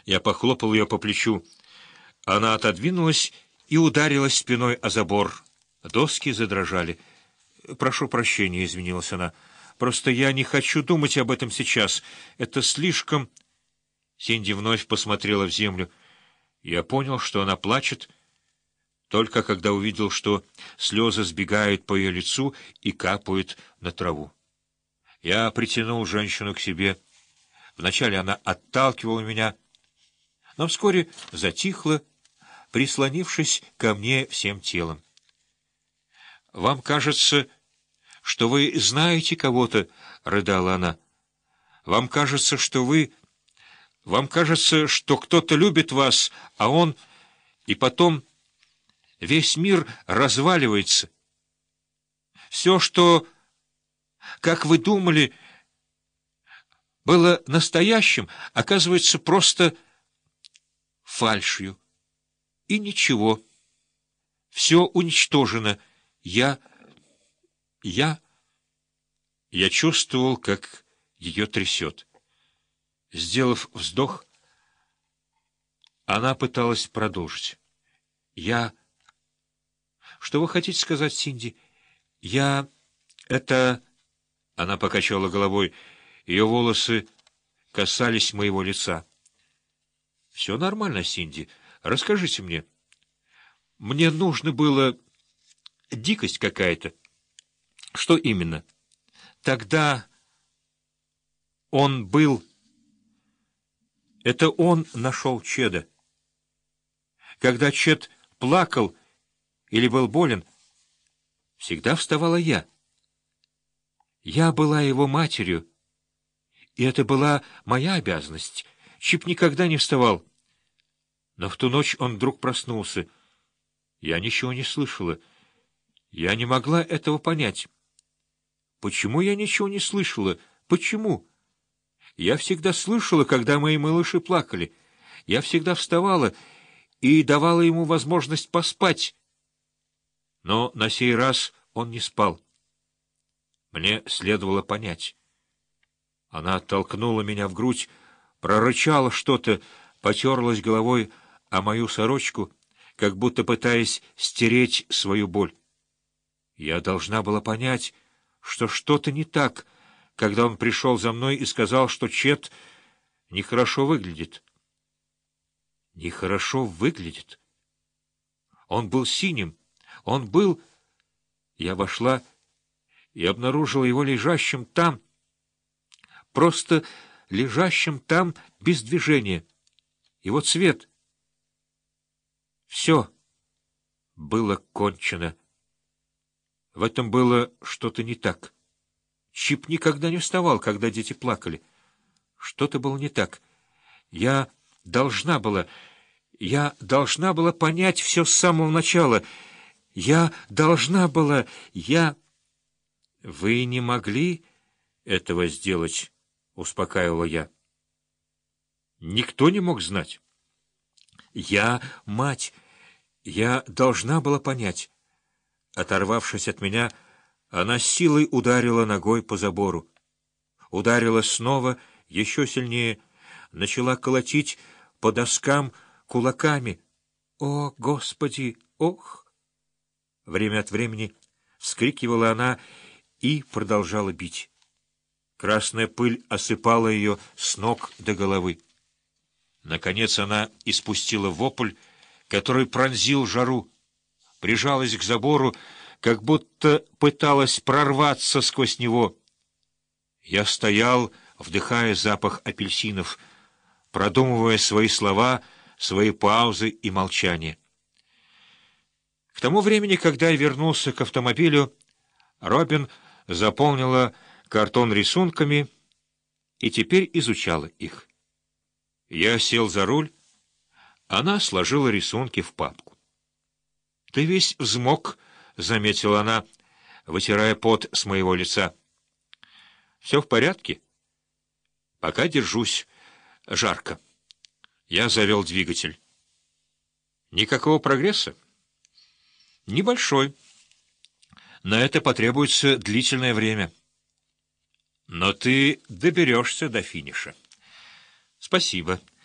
Я похлопал ее по плечу. Она отодвинулась и ударилась спиной о забор. Доски задрожали. «Прошу прощения», — извинилась она. «Просто я не хочу думать об этом сейчас. Это слишком...» Синди вновь посмотрела в землю. Я понял, что она плачет, только когда увидел, что слезы сбегают по ее лицу и капают на траву. Я притянул женщину к себе. Вначале она отталкивала меня, но вскоре затихла, прислонившись ко мне всем телом. «Вам кажется, что вы знаете кого-то», — рыдала она. «Вам кажется, что кто-то любит вас, а он... И потом весь мир разваливается. Все, что, как вы думали, было настоящим, оказывается просто фальшью. И ничего. Все уничтожено. Я чувствовал, как ее трясет. Сделав вздох, она пыталась продолжить. Что вы хотите сказать, Синди? Это... Она покачала головой. Ее волосы касались моего лица. Все нормально, Синди. Расскажите мне. Мне нужно было... Дикость какая-то. Что именно? Тогда он был... Это он нашел Чеда. Когда Чед плакал или был болен, всегда вставала я. Я была его матерью, и это была моя обязанность. Чип никогда не вставал. Но в ту ночь он вдруг проснулся. Я ничего не слышала. Я не могла этого понять. Почему я ничего не слышала? Почему? Я всегда слышала, когда мои малыши плакали. Я всегда вставала и давала ему возможность поспать. Но на сей раз он не спал. Мне следовало понять. Она оттолкнула меня в грудь, прорычала что-то, потерлась головой о мою сорочку, как будто пытаясь стереть свою боль. Я должна была понять, что что-то не так, когда он пришел за мной и сказал, что Чет нехорошо выглядит. Нехорошо выглядит. Он был синим. Он был... Я вошла и обнаружила его лежащим там, просто лежащим там без движения. Его цвет. Все было кончено. В этом было что-то не так. Чип никогда не вставал, когда дети плакали. Что-то было не так. Я должна была понять все с самого начала. Вы не могли этого сделать, успокаивала я. Никто не мог знать. Мать, я должна была понять. Оторвавшись от меня, она силой ударила ногой по забору. Ударила снова, еще сильнее, начала колотить по доскам кулаками. «О, Господи! Ох!» Время от времени вскрикивала она и продолжала бить. Красная пыль осыпала ее с ног до головы. Наконец она испустила вопль, который пронзил жару, прижалась к забору, как будто пыталась прорваться сквозь него. Я стоял, вдыхая запах апельсинов, продумывая свои слова, свои паузы и молчание. К тому времени, когда я вернулся к автомобилю, Робин заполнила картон рисунками и теперь изучала их. Я сел за руль, она сложила рисунки в папку. — Ты весь взмок, — заметила она, вытирая пот с моего лица. — Все в порядке? — Пока держусь. Жарко. Я завел двигатель. — Никакого прогресса? — Небольшой. На это потребуется длительное время. — Но ты доберешься до финиша. — Спасибо.